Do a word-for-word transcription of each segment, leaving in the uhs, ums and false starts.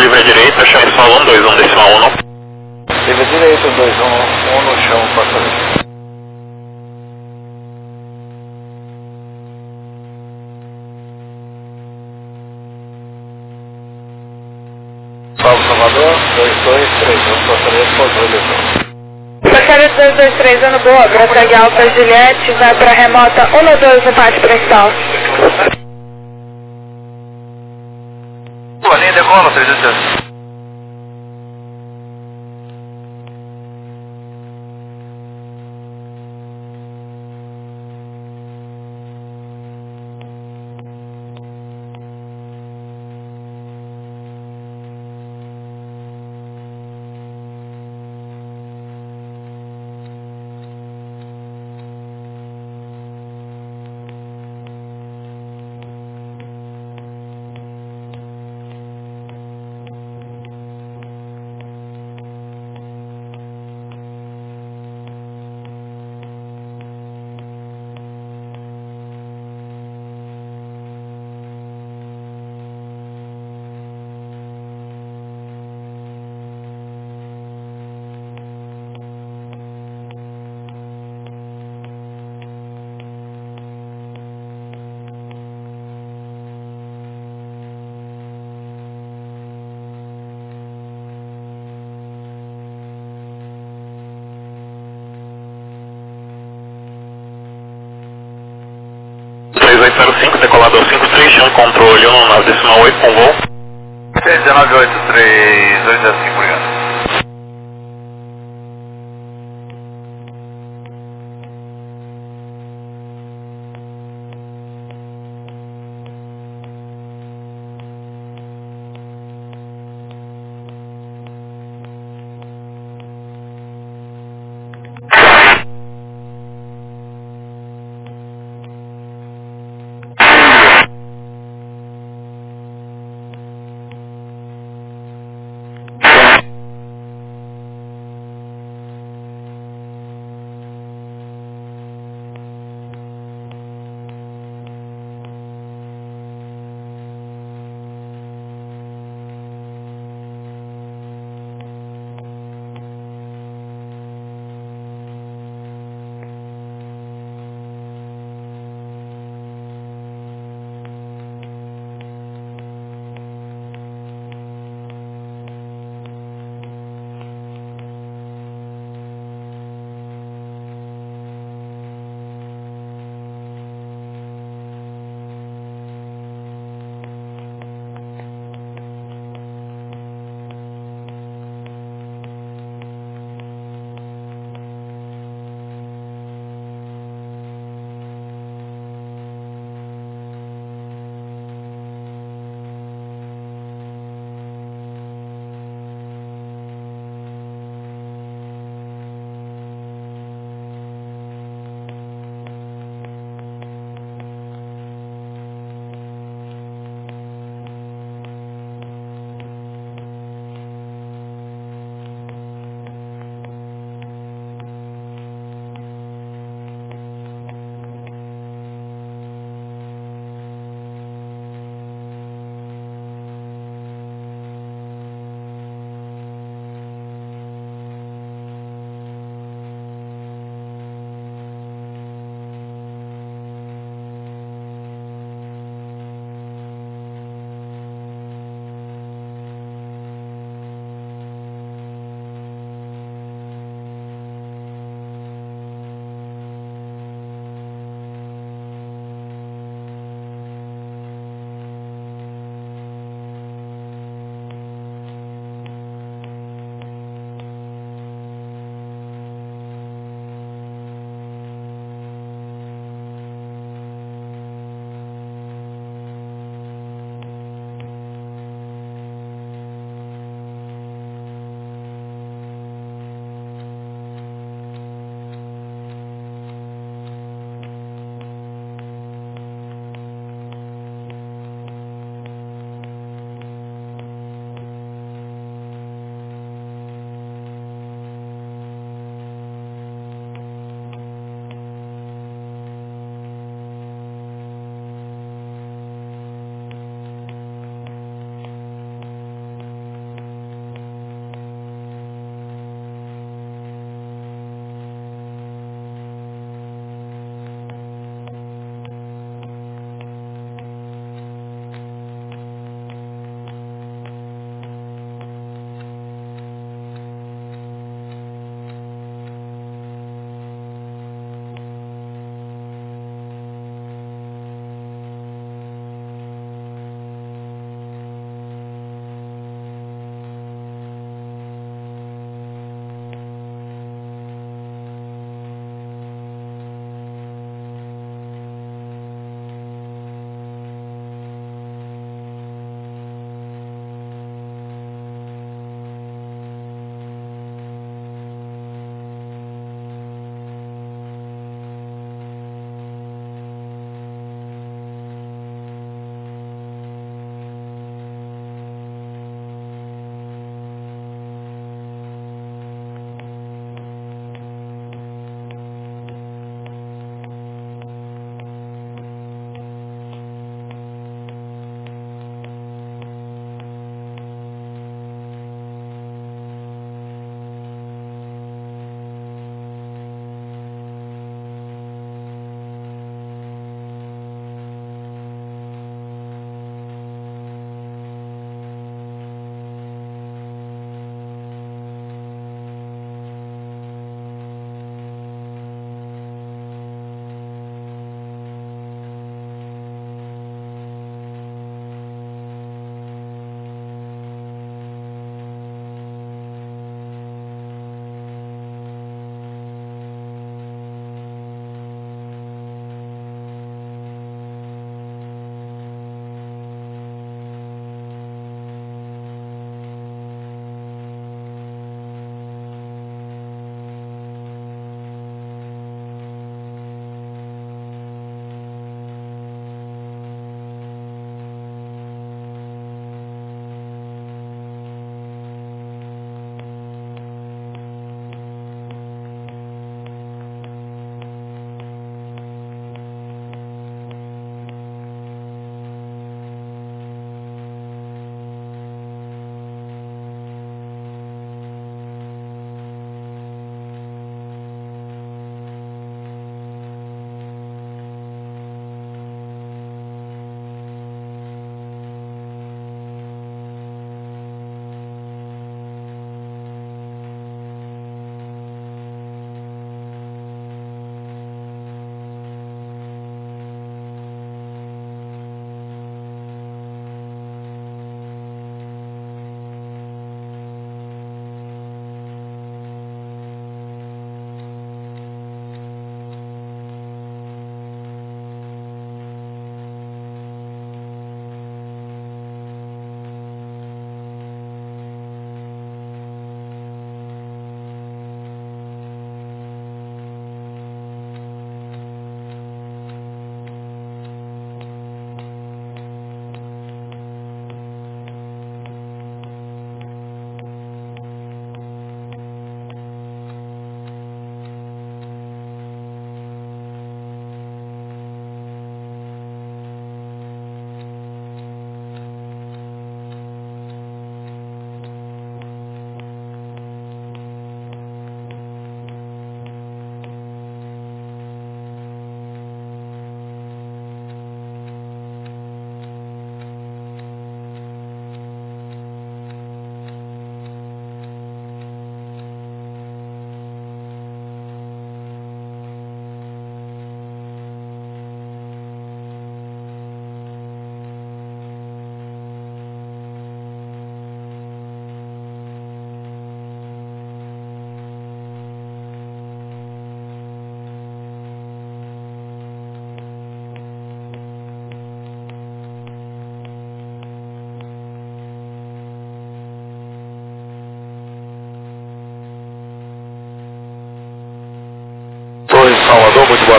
livre à direita, chame solo um dois um decimal um. Livre à direita, um dois um, um no chão, passa ali. Salve Salvador, dois dois três, vamos passar esse controle então. Passageiro dois dois três, ano boa, Brasília Alfa Juliette, vai para remota um no dois no pátio principal. Boa, linha decola, três oito. três oito zero cinco, decolador cinco três, chão controle um nove decimal oito, com voo. seis um nove oito três dois zero cinco, obrigado.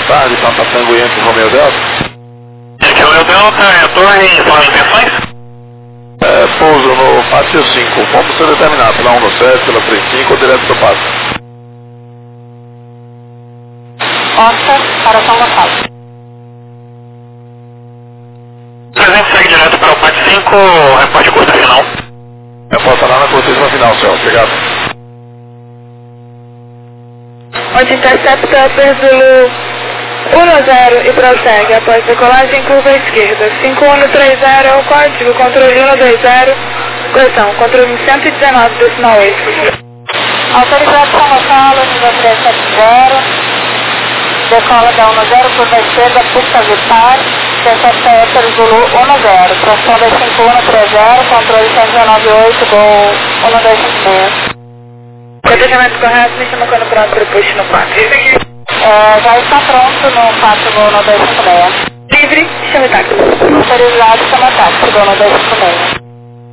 tarde, Papa Tango Yankee Romeo Delta. Aqui é o Romeo Delta, é a torre em fala intenções? É, pouso no pátio cinco, como você determinar, pela um no sete, pela três cinco ou direto do pátio? Oscar, para São Gonçalo. trezentos segue direto para o pátio cinco, reporte curta final. Reporta lá na cortesia final, senhor. Obrigado. Onde intercepta Perzulu um zero e prossegue após decolagem curva esquerda. cinco um três zero é o código, controle um dois zero, correção, controle cento e dezenove, decimal oito. Autorizado São Gonçalo, nível três sete zero, decola da um zero, curva esquerda, pista Vitar, intercepta Perzulu um zero, tração da cinco um três zero, controle cento e dezenove oito, gol um dois cinco seis. Procedimento correto, me chama quando pronto para o push no quatro. É, já está pronto no quatro gol no dois cinco seis. Livre, chama táxi. Autorizado, chama táxi, gol no dois cinco seis.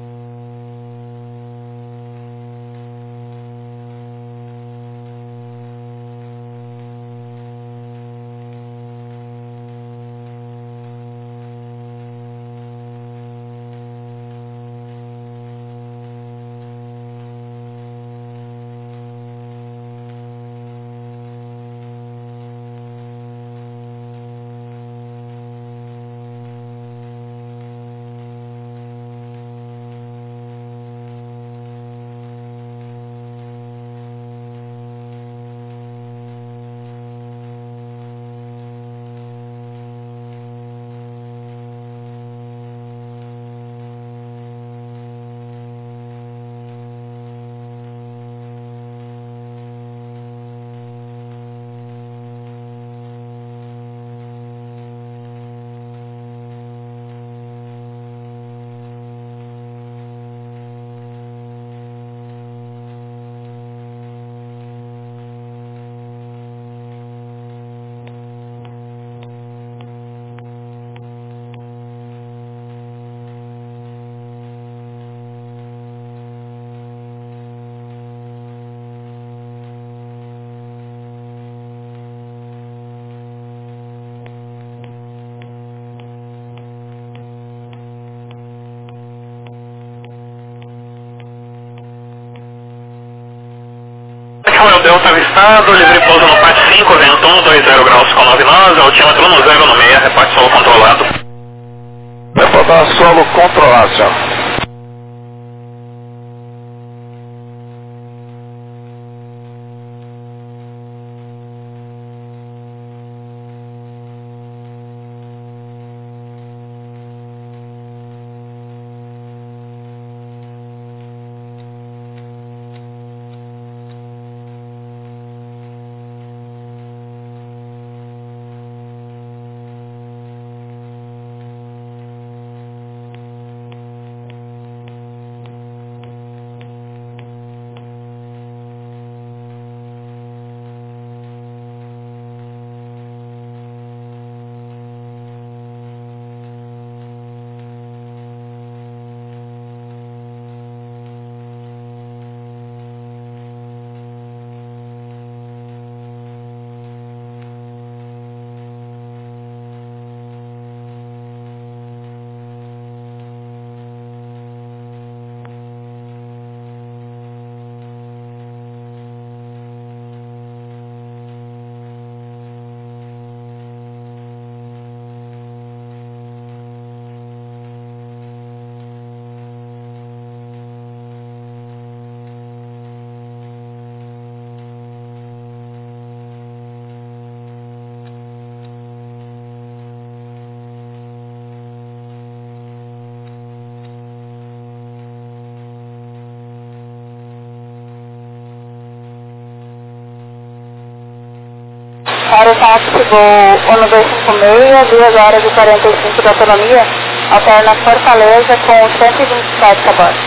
Romeo Delta avistado, livre pouso no pátio cinco, vento um, dois zero graus com nove nós, altímetro um zero no meio, reparte solo controlado. Reportar solo controlado, senhor. Para o táxi voo um dois cinco seis, duas horas e quarenta e cinco da autonomia, alterna Fortaleza com cento e vinte e sete a bordo.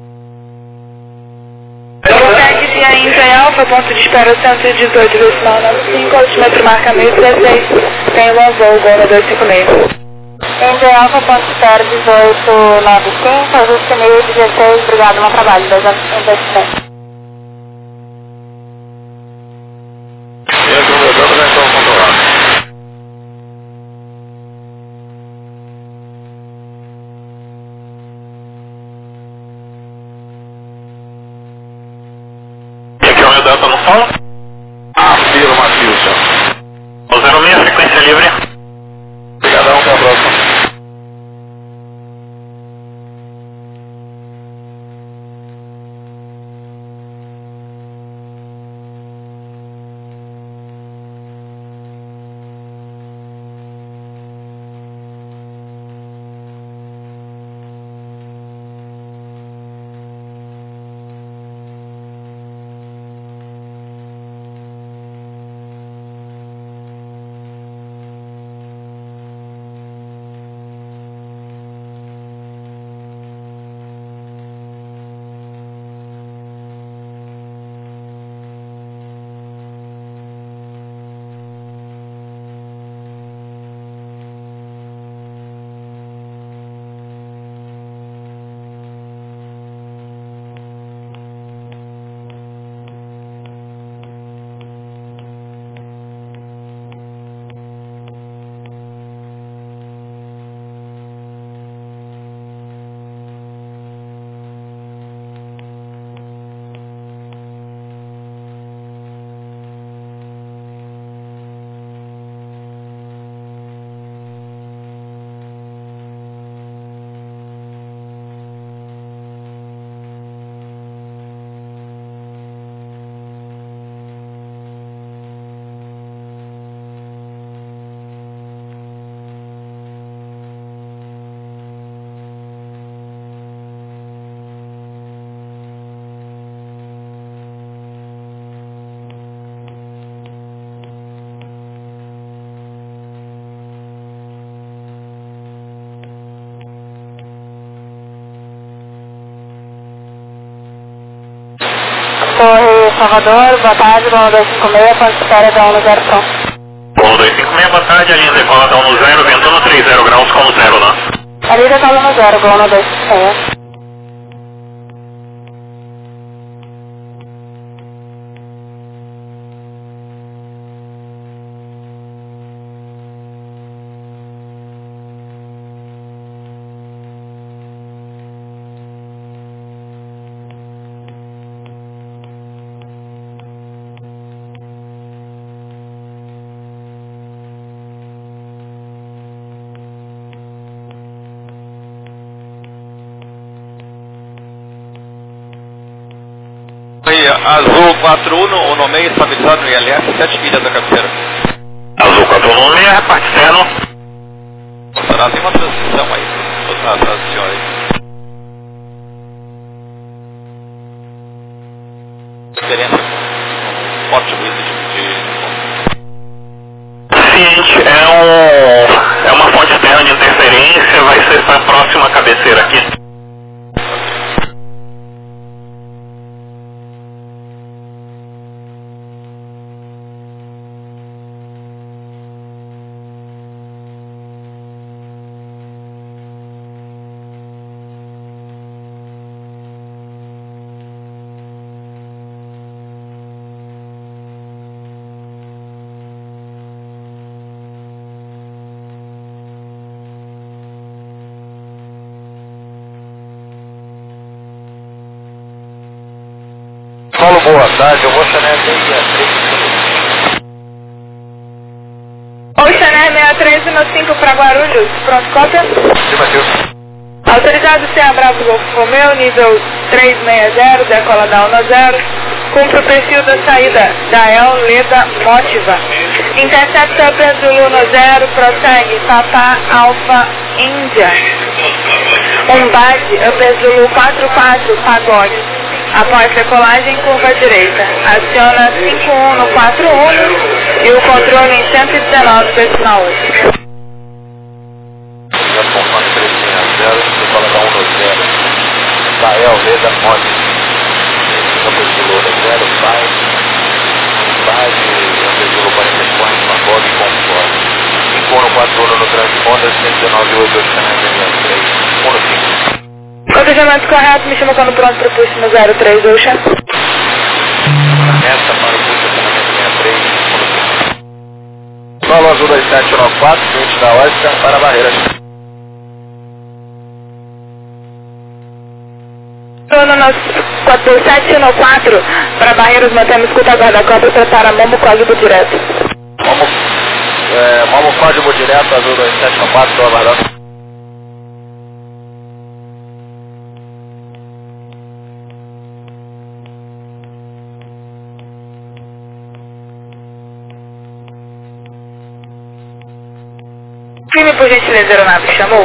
Segue via Inter Alfa, ponto de espera cento e dezoito, decimal noventa e cinco, altímetro marca mil e dezesseis, tem um voo, gol no dois cinco seis. Inter Alfa, ponto de espera dezoito noventa e cinco, ajuste mil e dezesseis, obrigado, bom trabalho, dois cinco seis. E a Romeo Delta já estão controlados. volta no solo? Afirmativo, senhor. O zero seis, sequência livre. Obrigadão, até a próxima. Torre Salvador, boa tarde, Gol dois cinco seis, ponto de espera da um no zero pronto. Gol dois cinco seis, boa tarde, a linha decola da um no zero, vento no trinta graus com zero lá. A linha decola no zero, Gol no dois cinco seis. Azul quatro um, o nome estabilizado no I L S, sete milhas da cabeceira. Azul quatro um seis, reparte externo. Será, tem uma transição aí, outra transição aí. Diferença com forte ruído de... Ciente, é, um, é uma fonte externa de interferência, vai ser essa próxima cabeceira aqui. Paulo, boa tarde, eu vou chamar a sessenta e três. Oceaner sessenta e três no cinco para Guarulhos, pronto, cópia? Afirmativo. Autorizado C A Bravo Golfo Romeu, nível trezentos e sessenta, decola da um no zero, cumpre o perfil da saída da El Leda Motiva. Intercepta Pedro no zero, prossegue Papa Alfa Índia. Umbade, Pedro quatro quatro, Pagode. Após decolagem, curva direita. Aciona cinco um no quatro um e o controle em cento e dezenove, decimal oito. Já comando três seis zero, decola da um no zero. Israel, Leda, Monte. Campo de Loura, zero, Pai. Base, Campo quarenta e quatro, Pagode, Conforme. cinco um no quatro um no transponder, cento e dezenove, oito oito três, um no cinco. Cotejamento correto, me chama quando pronto para o push no zero três, Ocean. Essa para o push, acionamento sessenta e três, um no cinco. Solo azul dois sete nove quatro, cliente da Oscar para a barreira. Trono quatro dois sete no quatro, para Barreiros, mantemos escuta guarda-corpo, prepara Momo, código direto. Momo, é, Momo, código direto, azul dois sete no quatro, estou aguardando. Firme, por gentileza, aeronave, chamou.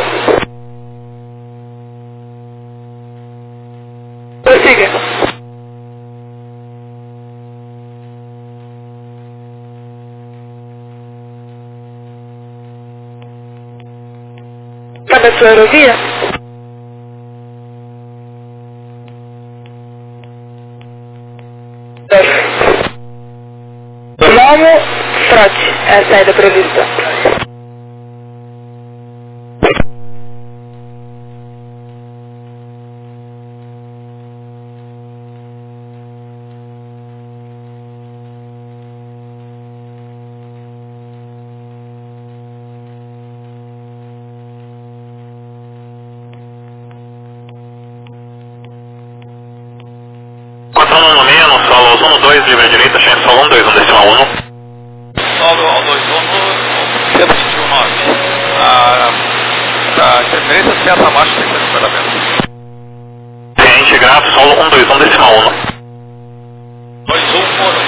Prossiga. Cabe a sua aerovia? Momo, trote, é a saída prevista. quatro um seis no solo um dois, livre direita, chance solo um dois um decimal um. Solo um dois um, cento e vinte e um nove. A interferência certa abaixo de cento e cinquenta metros. Ciente, grato, solo um dois um decimal um. dois um foro.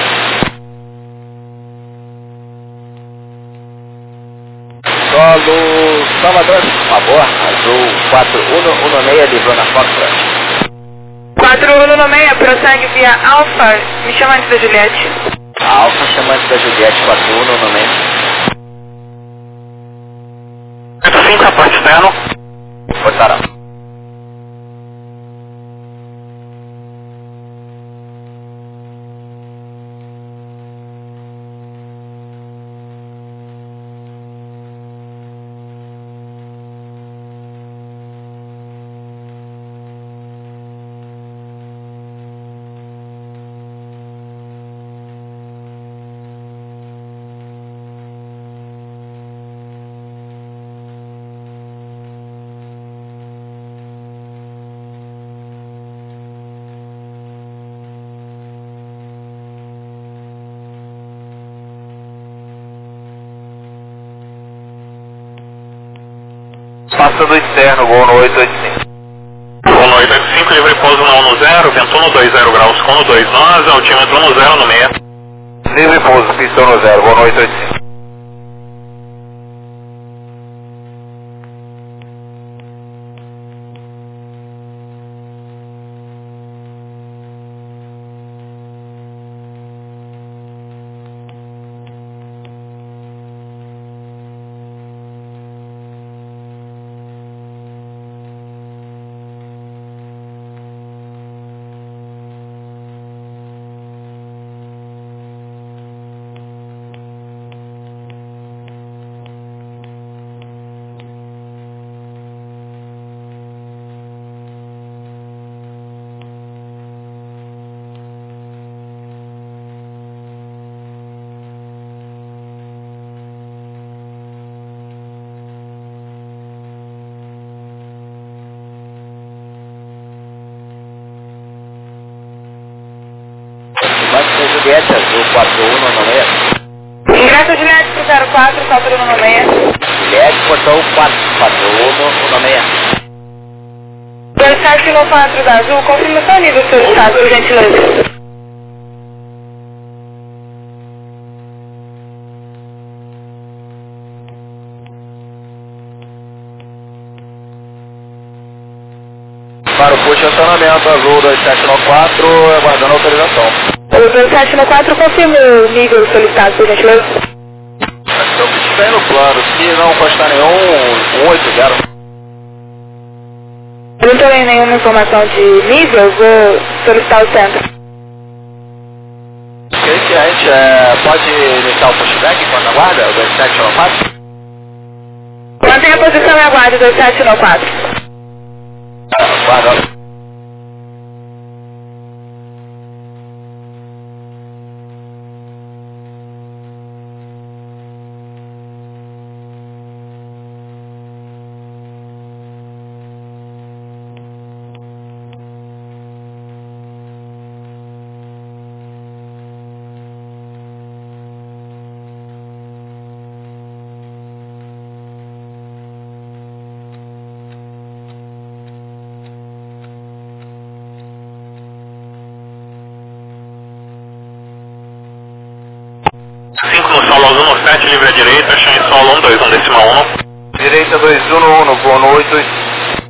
Solo Salvador, por favor, azul quatro um um seis, livrou na Foxtrot. quatro um seis, prossegue via Alfa, me chama antes da Juliette. Alfa chamante da Juliette, quatro um um seis. cinco a parte externo. Portará. Passa do externo, voo no oito oito cinco. Voo no oito oito cinco, livre pouso no um zero, vento no dois zero graus com no dois nove, altímetro no zero no meia. Livre pouso, pistão no zero, voo no oito oito cinco. Juliette, azul quatro um um seis. Ingresso Juliette pro zero quatro, quatro um um seis. Juliette, portão quatro quatro um um seis. dois sete no quatro da Azul, confirma seu nível solicitado, por gentileza. Para o push acionamento, azul dois sete no quatro, aguardando autorização. O dois sete no quatro confirma o nível solicitado, por gentileza. Então, o que estiver no plano, se não constar nenhum, um oito zero. Eu não tenho nenhuma informação de nível, vou solicitar o centro. Ok, que a gente é, pode iniciar o pushback quando aguarda, o dois sete no quatro? Mantenha a posição e aguarde o dois sete no quatro. Aguarda. sete, livre à direita, chame solo um dois um decimal um. Direita dois um um, no voo no oito oito.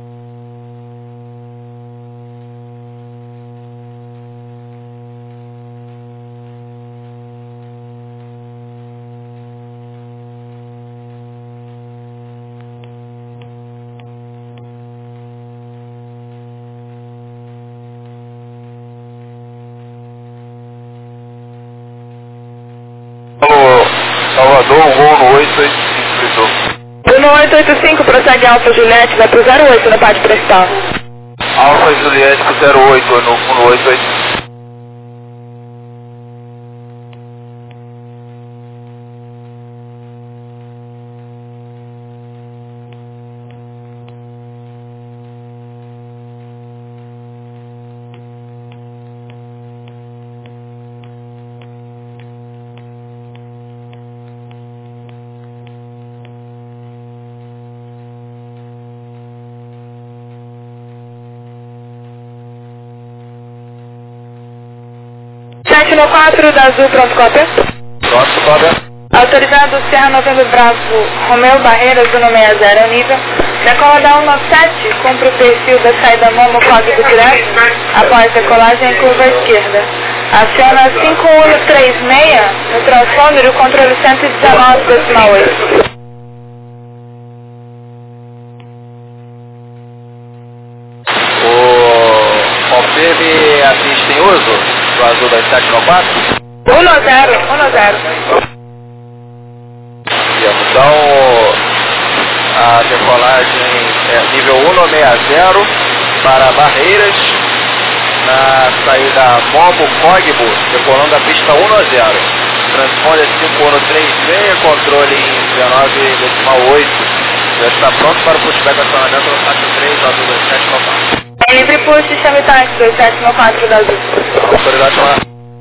Salvador, voo no oito oito cinco. No oito oito cinco, prossegue Alfa Juliette, vai pro zero oito no pátio principal. Alfa Juliette pro zero oito no, no oito oito. sete no quatro da Azul, pronto, cópia. Pronto, cópia. Autorizado Serra Novembro Bravo, Romeu Barreiras, um seis zero, nível. Decola da cento e noventa e sete, cumpre o perfil da saída Momo, código direto, após decolagem em curva esquerda. Aciona cinco um três seis no transponder e o controle cento e dezenove decimal oito. O confirme a pista em uso do Azul das sete no quatro? um zero, um zero. Então, a decolagem é nível cento e sessenta para Barreiras, na saída Momo Cogbo, decolando a pista cento. Transponder cinco um três seis, controle em dezenove decimal oito. Já está pronto para o pushback acionamento no quatro três, Azul das sete no quatro. É livre push, chame táxi dois sete no quatro da Azul. Autoridade lá.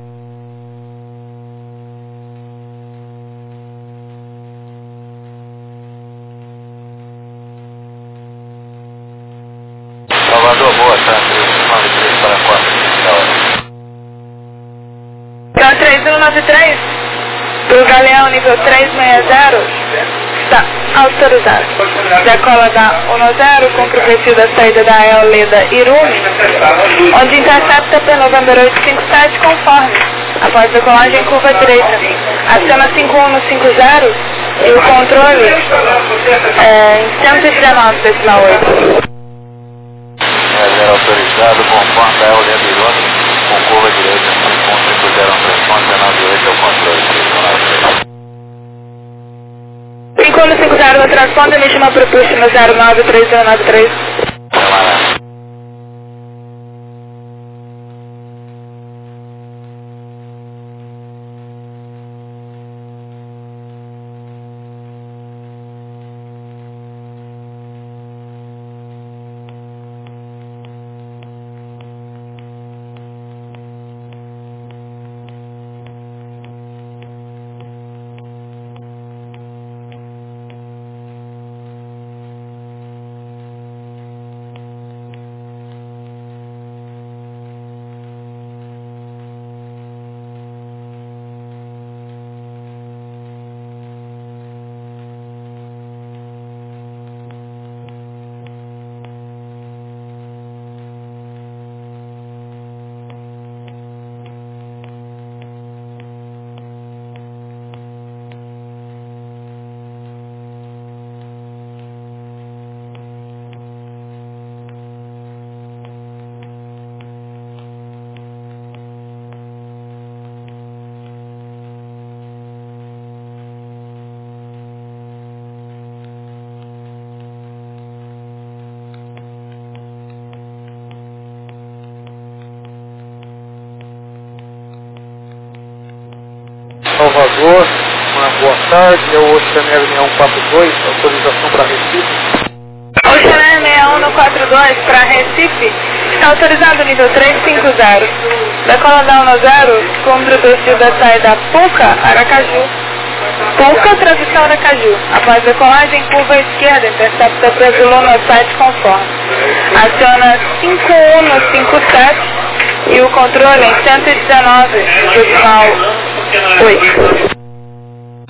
Salvador, boa tarde, nove três para quatro. Então, três um nove três, do Galeão nível trezentos e sessenta, está autorizado. Decola da cento, cumpre o perfil da saída da El Leda Irumi, onde intercepta P Novembro oito cinco sete conforme, após decolagem curva direita. Aciona cinco um cinco zero e o controle é em cento e dezenove decimal oito. É autorizado conforme a El Leda Irumi, com curva direita, cinco um cinco zero, transponder dezenove oito é o controle. cinco um cinco zero no transponder, me chama para o push no zero nove três um nove três. Salvador, uma boa tarde, é o Oceaner seis um quatro dois, autorização para Recife. Oceaner seis um no quatro dois para Recife, está autorizado nível trezentos e cinquenta. Decola da cento, cumpre o perfil da saída Puca, Aracaju. Puca, transição Aracaju. Após decolagem, curva esquerda, intercepta Brasil no site conforme. Aciona cinco um cinco sete e o controle em cento e dezenove decimal oito.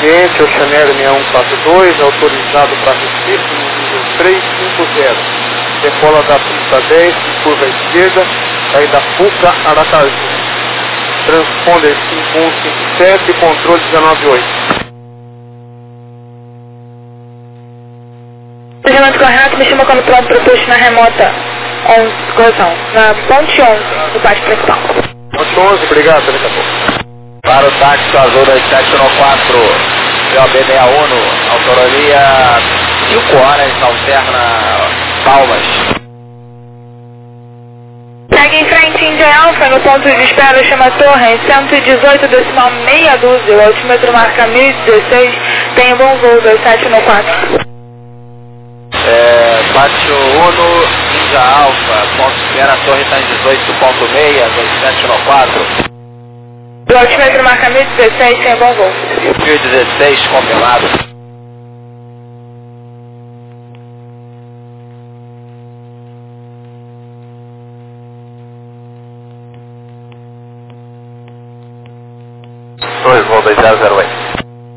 Ambiente, Oceaneiro seis um quatro dois, autorizado para Recife, no nível três cinco zero. Decola da pista dez, curva esquerda, saída Fuca, Aracaju. Transponder cinco um cinco sete, controle dezenove oito. Regimento correto, me chama quando pronto para posto na remota onze, correção, na ponte onze, do pátio principal. Ponte onze, obrigado, daqui a pouco. Para o táxi azul dois sete um quatro, P O B sessenta e um, autonomia cinco horas, alterna Palmas. Segue em frente, Índia Alfa, no ponto de espera, chama Torre, cento e dezoito, decimal meia dúzia, o altímetro marca mil e dezesseis, tem um bom voo, dois sete um quatro. É, Pátio Uno, Índia Alfa, ponto de espera, a torre está em dezoito ponto seis, dois sete um quatro. O altímetro marca mil e dezesseis, tem um bom voo. mil e dezesseis, confirmado. dois, voo dois zero zero oito.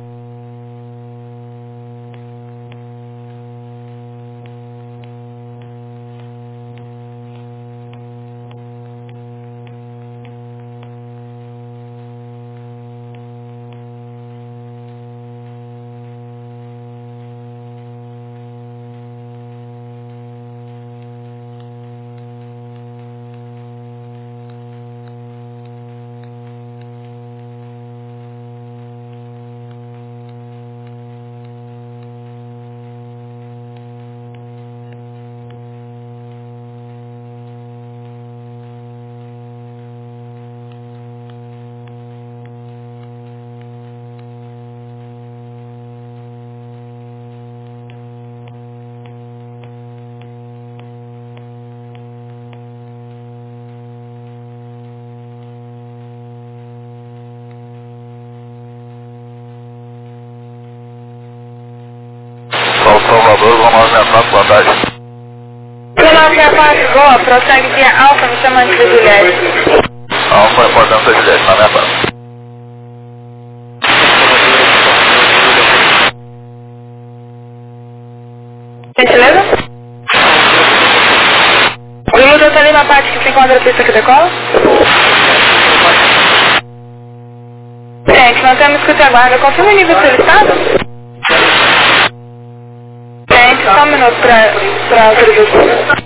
Salvador, vamos aumentar a vantagem. nove sete quatro, boa, prossegue via Alfa, me chamando de Juliette. Alfa, importante Juliette, na minha parte. Gentileza? O Lula está ali na parte que se encontra a pista que decola? Gente, mantemos escuta a guarda. Confirma o nível solicitado? Gente, só um minuto para a autorização.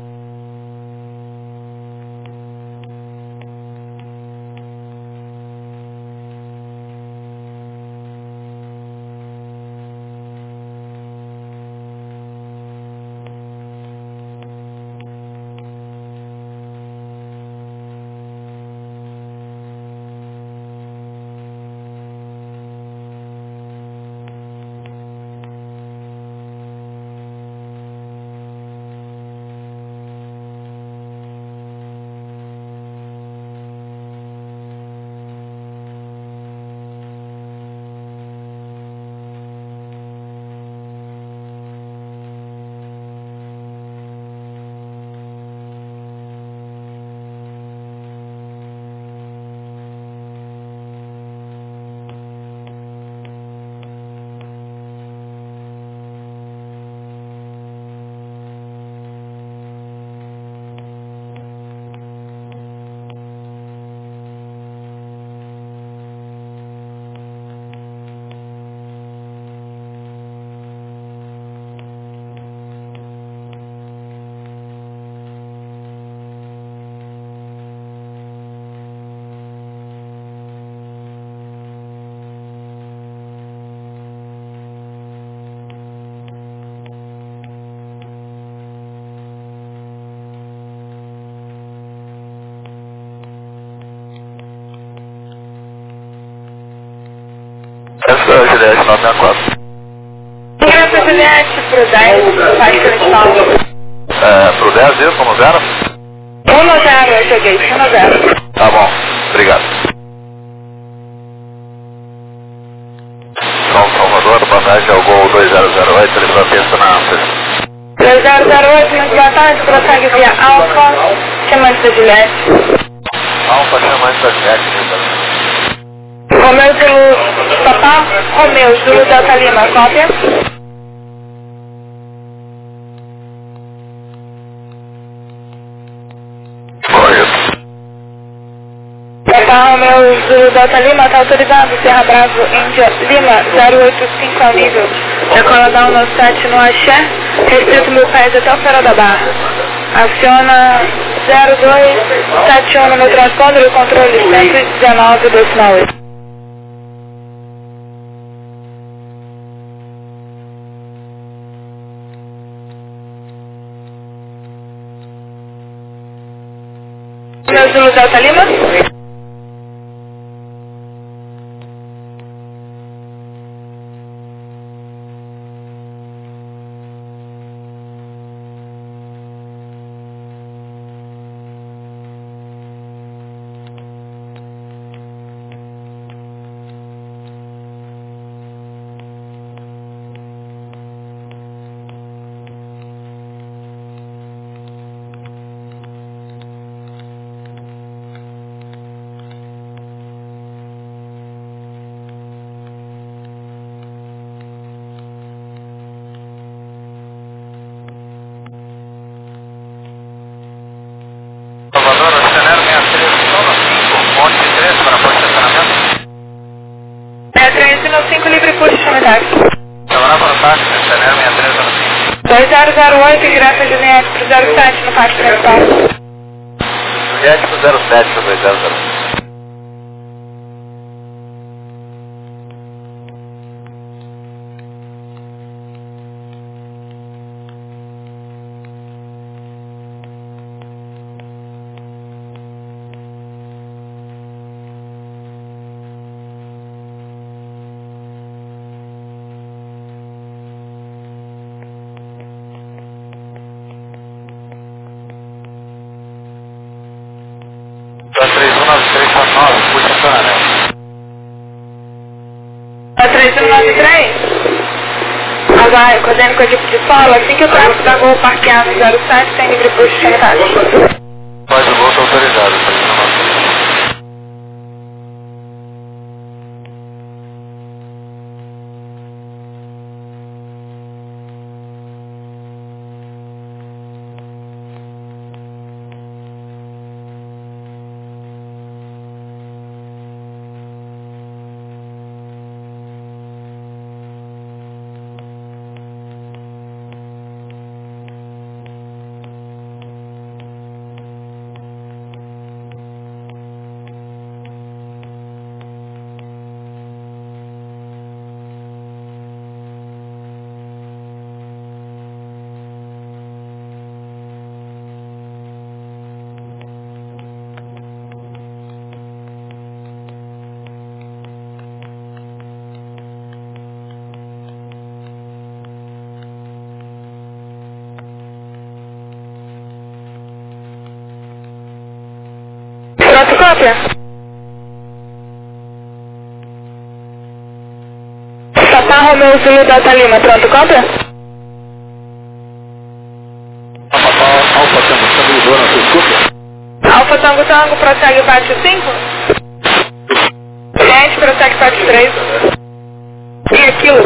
Essa é a Juliette nove sete quatro. Ingresso Juliette pro dez, faz cristal. É, pro dez, isso, no zero? um no zero, eu joguei, um no zero. Tá bom, obrigado. São Salvador, boa tarde, é o Gol dois zero zero oito, ele vai pista na Ânsia. dois zero zero oito, muito boa tarde, prossegue via Alfa, chamante da Juliette. Alfa, chamante da Juliette. Romeu Zulu, Papá Romeu Zulu Delta Lima, cópia. Papá Romeu Zulu Delta Lima, está autorizado, Serra Bravo, Índia, Lima, zero oito cinco ao nível. Decola da um nove sete no Axé, restrito mil pés até o Farol da Barra. Aciona zero dois sete um no transponder, controle cento e dezenove, decimal oito. Romeu Zulu Delta Lima. Salvador, Oceanero sessenta e três, solo cinco, Monte três para pôr estacionamento. sessenta e três no cinco, livre curso, chame táxi. Trabalhava no táxi, Oceanero sessenta e três, solo cinco. dois zero zero oito, direto Juliette pro zero sete no pátio principal. Juliette pro zero sete para dois zero zero. três um nove três nove, puxa estacionamento. três um nove três. Agora, coordenando com a equipe de solo, assim que o tráfego da Gol parquear no zero sete, tem livre curso, chame táxi. Faz o voto autorizado, três um nove três. Pronto, cópia. Papá Romeu Zulu Delta Lima, pronto, cópia. Alfa Tango Tango Dona, desculpa. Alfa Tango Tango, prossegue pátio cinco. Gente, prossegue pátio três. E aquilo.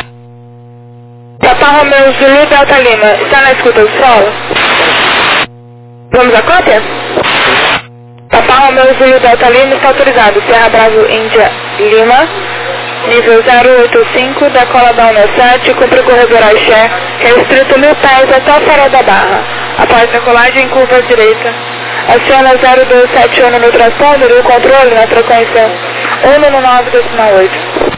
Papá Romeu Zulu Delta Lima, está na escuta do solo? Vamos à cópia? Papá Romeu Zulu Delta Lima está autorizado. Serra Bravo Índia Lima, nível zero oito cinco, decola da um nove sete, cumpre o corredor Axé, restrito mil pés até o Farol da Barra. Após decolagem, curva à direita. Aciona zero dois sete um no transponder e o controle na frequência um no nove decimal oito.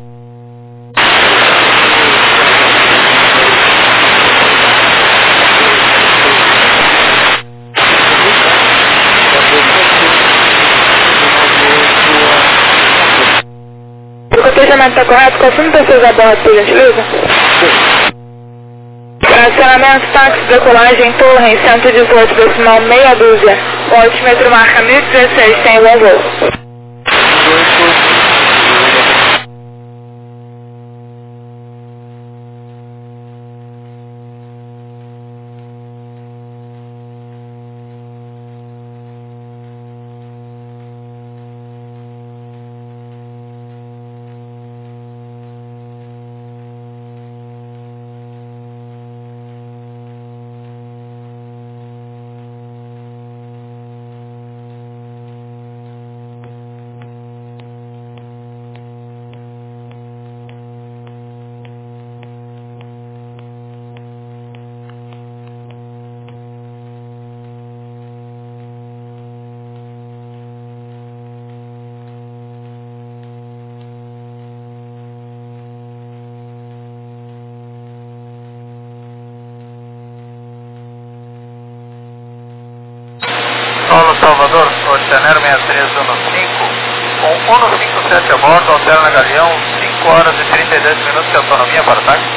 O cotejamento está correto? Confirme pessoas a bordo, por gentileza. Acionamento, táxi, decolagem, torre, cento e dezoito, decimal meia dúzia. O altímetro marca mil e dezesseis, tem o voo. zero seis três um cinco, com um cinco sete a bordo, alterna Galeão, cinco horas e trinta e dois minutos de autonomia para táxi.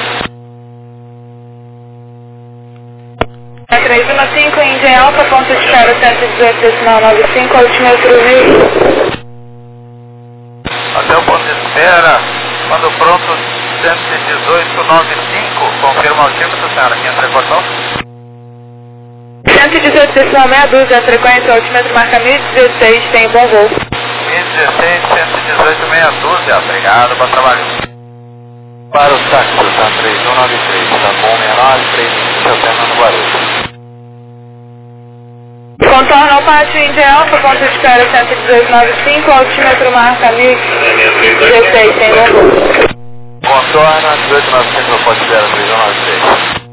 três um cinco, Índia Alfa, ponto de espera cento e dezoito, decimal noventa e cinco, altímetro mil. Até o ponto de espera, quando pronto, cento e dezoito, noventa e cinco, confirma o altímetro, senhora, minha recordação. cento e dezoito, decimal meia dúzia, a frequência, altímetro marca mil e dezesseis, tem bom voo. mil e dezesseis, cento e dezoito, meia dúzia, obrigado, bom trabalho. Para os táxis, tá três um nove três, tá bom, menor, três vinte, alternando Guarulhos. Contorno ao pátio, Índia Alfa, ponto de espera cento e dezoito, noventa e cinco, altímetro marca mil e dezesseis, tem bom voo. Contorno, dezoito nove cinco, pode espera, três um nove três.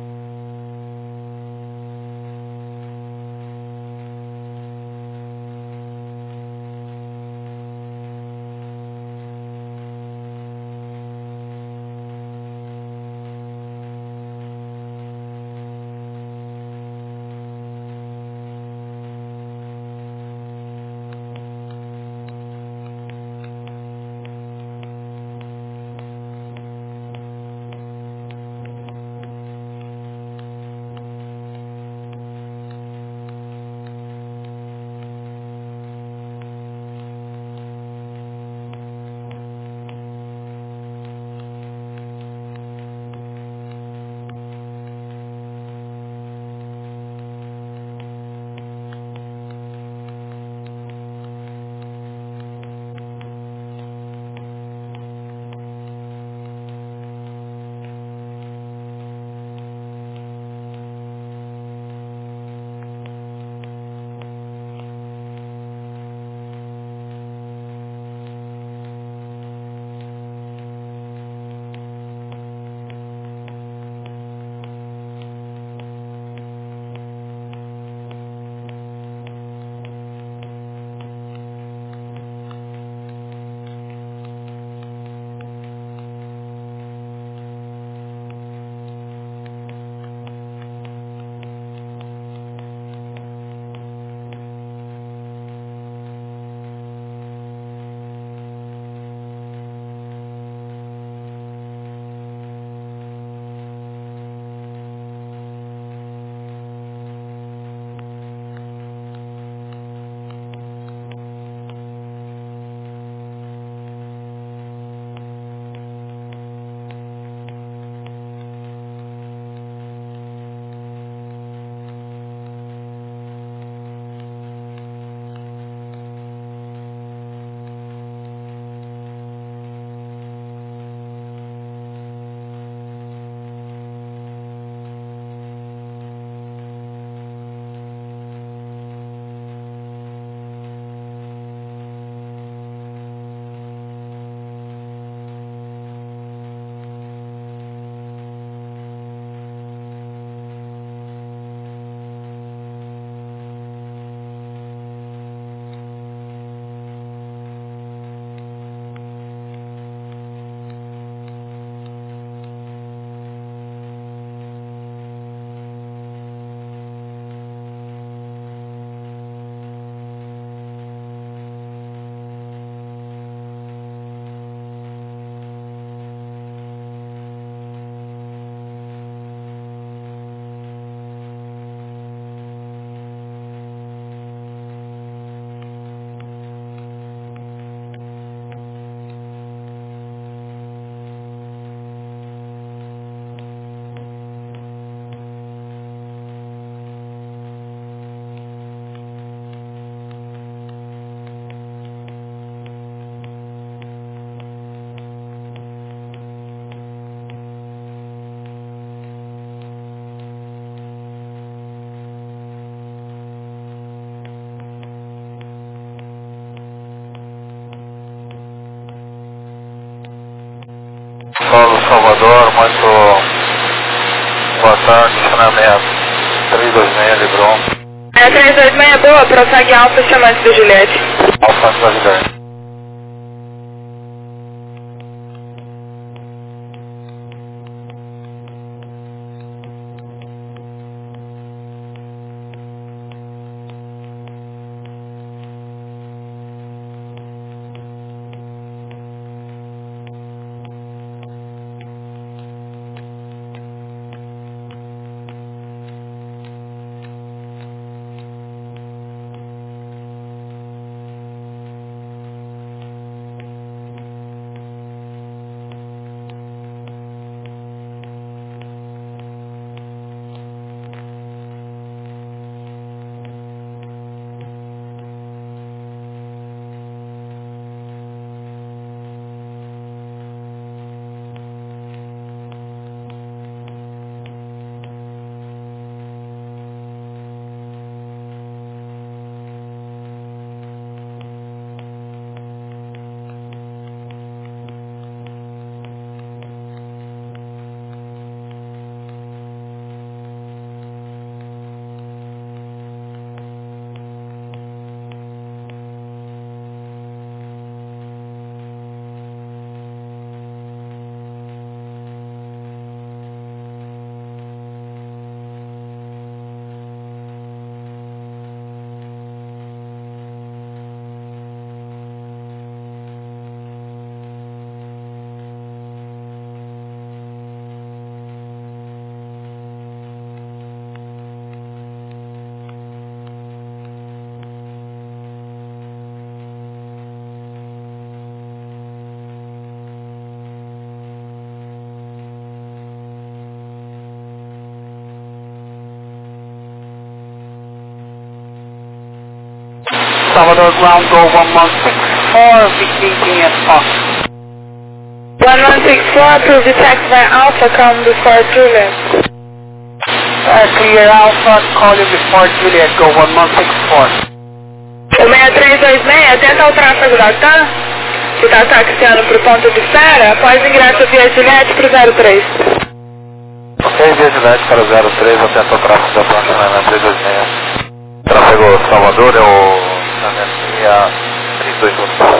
Paulo Salvador, muito boa tarde, China três dois seis, Lebron. É três dois seis, boa, prossegue Alfa, chamante do Juliette. Alfa da Juliette. Salvador ground, go one one six four, V T T S off. one one six four, approve the taxi by Alpha, come before Juliet. Uh, clear Alpha, call you before Juliet, go one one six four. O seis três dois seis, tenta o tráfego da T A M, que está taxiando para o ponto de espera, após ingresso via Juliette para o zero três. Ok, via Juliette para o zero três, atento ao tráfego da ponte na três dois seis. Tráfego Salvador é o Sanessia três dois um.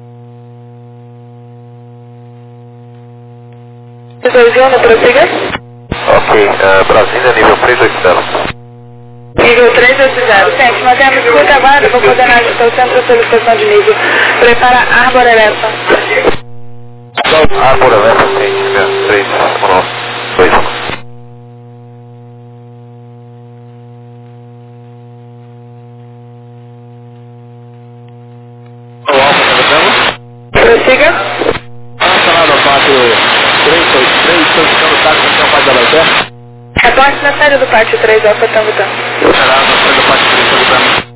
três dois um, prossiga. Ok, uh, Brasília, nível três dois zero. Nível três dois zero. Gente, mantemos escuta agora, vou coordenar o seu centro de solicitação de nível. Prepara Arbor Elephant. Arbor Elephant, três um dois um. Prossiga. Cancelado quatro três dois três, solicitando o táxi até o Pai da Lazer. Reporte na saída do pátio três, Alfa Tango Tango. Cancelado na saída do Pátio três, solicitando.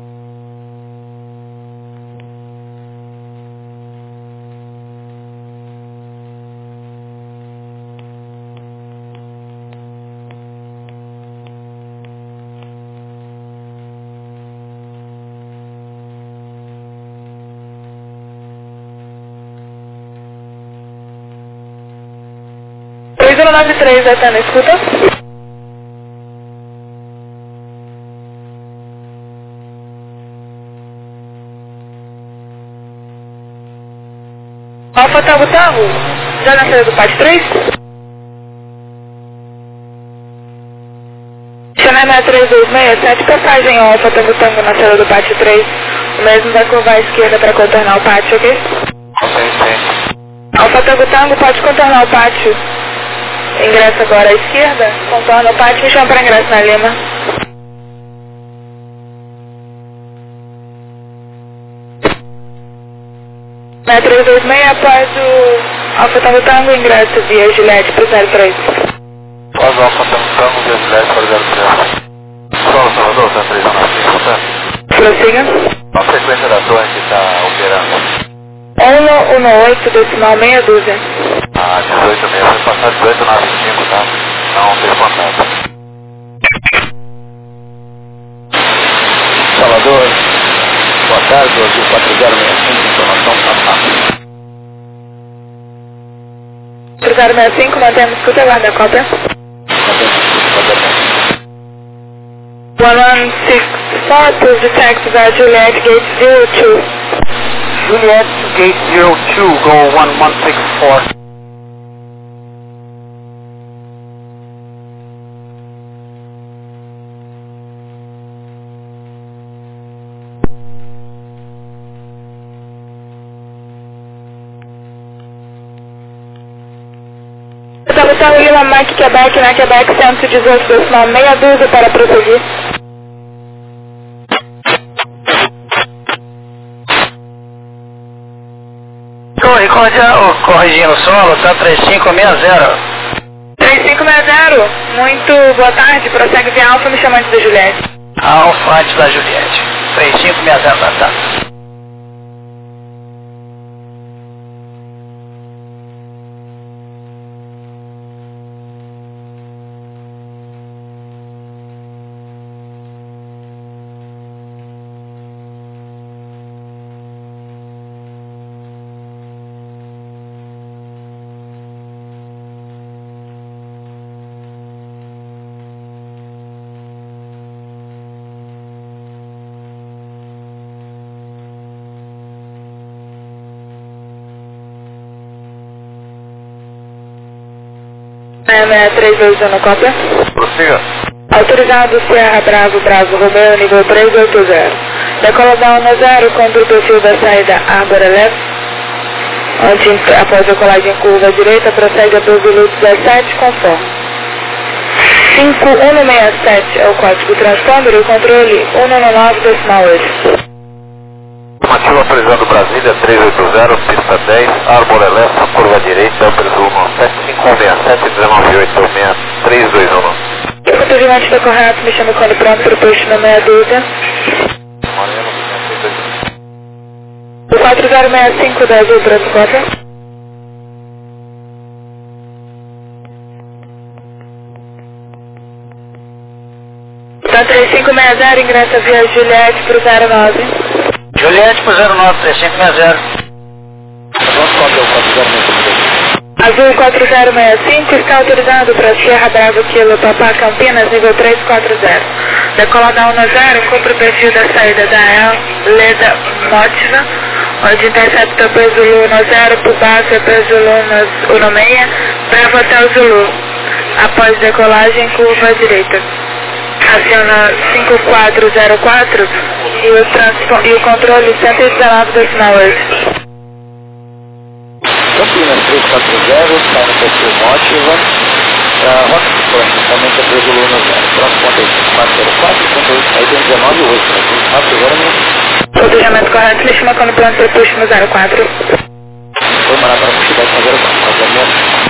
três zero nove três, Zetana, escuta. Alfa Tango Tango, já na saída do pátio três? Chanel três dois seis, sete passagem Alfa Tango Tango na saída do pátio três. O mesmo vai curvar à esquerda para contornar o pátio, ok? Ok, sim. Alfa Tango Tango, pode contornar o pátio. Ingressa agora à esquerda, contorna o pátio e me chama para ingresso na Lima. Na três dois seis, após o Alfa Tango Tango, ingresso via Juliette para o zero três. Após o Alfa Tango Tango, via Juliette para o zero três. Solo Salvador, tá três um cinco, Prossiga. a frequência da torre que está operando. um um oito, decimal meia dúzia. Ah, dezoito mesmo, vai passar dezoito na vinte e cinco, tá? Não fez contato. Salvador, boa tarde, hoje quatro zero seis cinco, informação passada. Para o zero seis cinco, mantemos escuta, aguarda a cópia. one one six four, approve the taxi by Juliette, gate zero two. Juliet, gate zero two, go one one six four. Salutação Lima Mike Quebec, na Quebec cento e dezoito, decimal meia dúzia para prosseguir. Torre, corrigindo o solo, tá três cinco seis zero. três cinco seis zero, muito boa tarde, prossegue via Alfa, me chamando da Juliette. Alfa antes da Juliette. três cinco seis zero, tá, tá. seis três dois um, cópia. Prossiga. Autorizado Sierra Bravo Bravo Romeo, nível três oito zero. Decola da um zero contra o perfil da saída Arbor Elephant. Onde, após a colagem curva à direita, prossegue a Brazilute dezessete, conforme. cinco um seis sete é o código transponder e o controle cento e nove, decimal oito. Informativo autorizando Brasília, três oito zero, pista dez, Arbor Elephant, curva direita, presumo sete cinco um seis sete, dezenove oito seis, três dois um. O procedimento está correto, me chama quando pronto para o posto na meia dúzia. Moreno, quatro zero seis cinco da Azul para quatro. Tá três cinco seis zero, ingressa via Juliette pro zero nove. Juliette pro zero nove, três cinco seis zero. Vamos cobrar o quatro zero seis cinco. Azul quatro zero seis cinco está autorizado para Sierra Bravo Kilo Papá Campinas, nível três quatro zero. Decolada um zero, cumpre o perfil da saída da El Leda Motiva, onde intercepta para Zulu um zero, por base para Zulu um seis, Bravo Hotel Zulu. Após decolagem, curva à direita. Aciona cinco quatro zero quatro e o, transpo- e o controle cento e dezenove do sinal oito. Campinas três quatro zero, sai no perfil Motiva, uh, Rota Sequência, também tem três Zulu no zero. Próximo ponto aí, quatro zero quatro, controle aí tem dezenove oito, né? quatro zero seis. Planejamento correto, lhe chama quando plano foi puxo no zero quatro. Foi mandar para a Mochidade no zero quatro, quatro zero seis.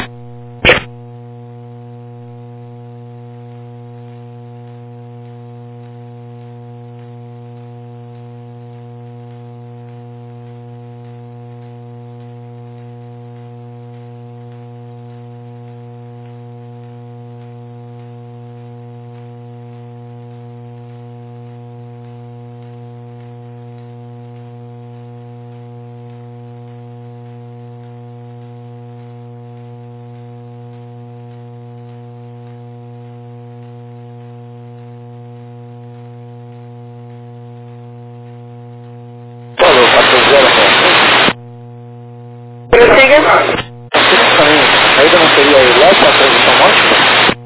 Prossiga. Ainda não seria elétrica a transmissão Motiva?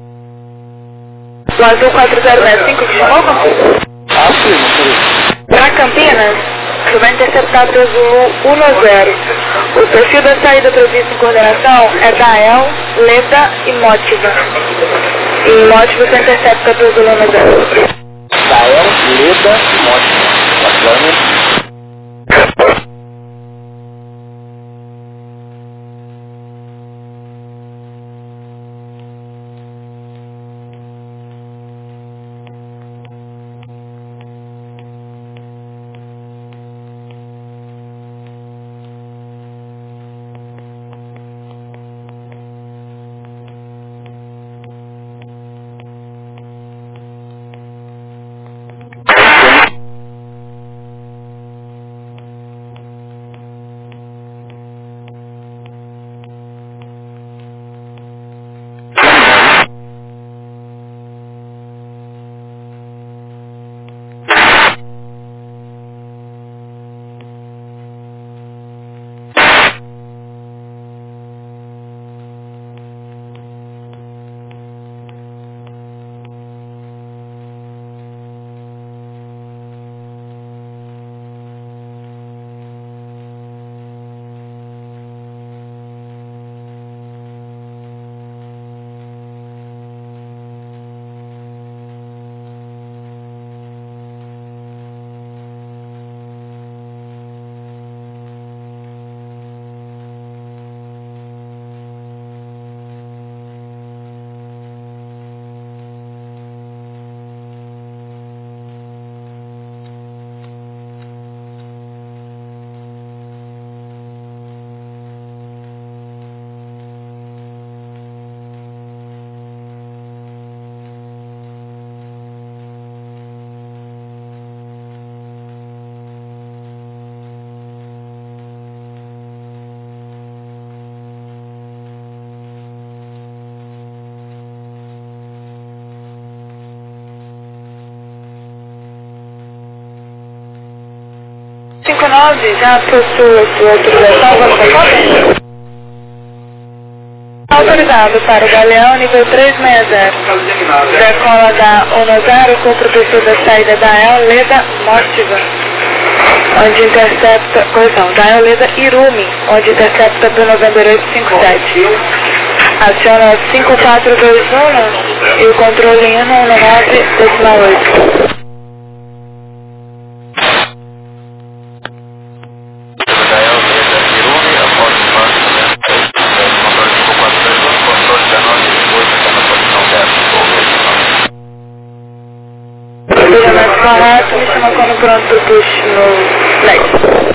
O Azul quatro zero seis cinco que chamou? Ah, sim, não seria. Para Campinas, você vai interceptar para o Zulu um zero. O perfil da saída prevista em coordenação é da El, Leda e Motiva. E Motiva você intercepta para o Zulu um zero. Da El, Leda e Motiva. Bacana. cinco nove já possui sua autorização, vamos ver? Autorizado para o Galeão, nível três seis zero. Decola da um zero, cumpre o perfil da saída da El Leda Motiva, onde intercepta, correção, da El Leda Irumi, onde intercepta do November oito cinco sete. Aciona cinco quatro dois um e o controle um um nove decimal oito. Correto, me chama quando pronto, push no play.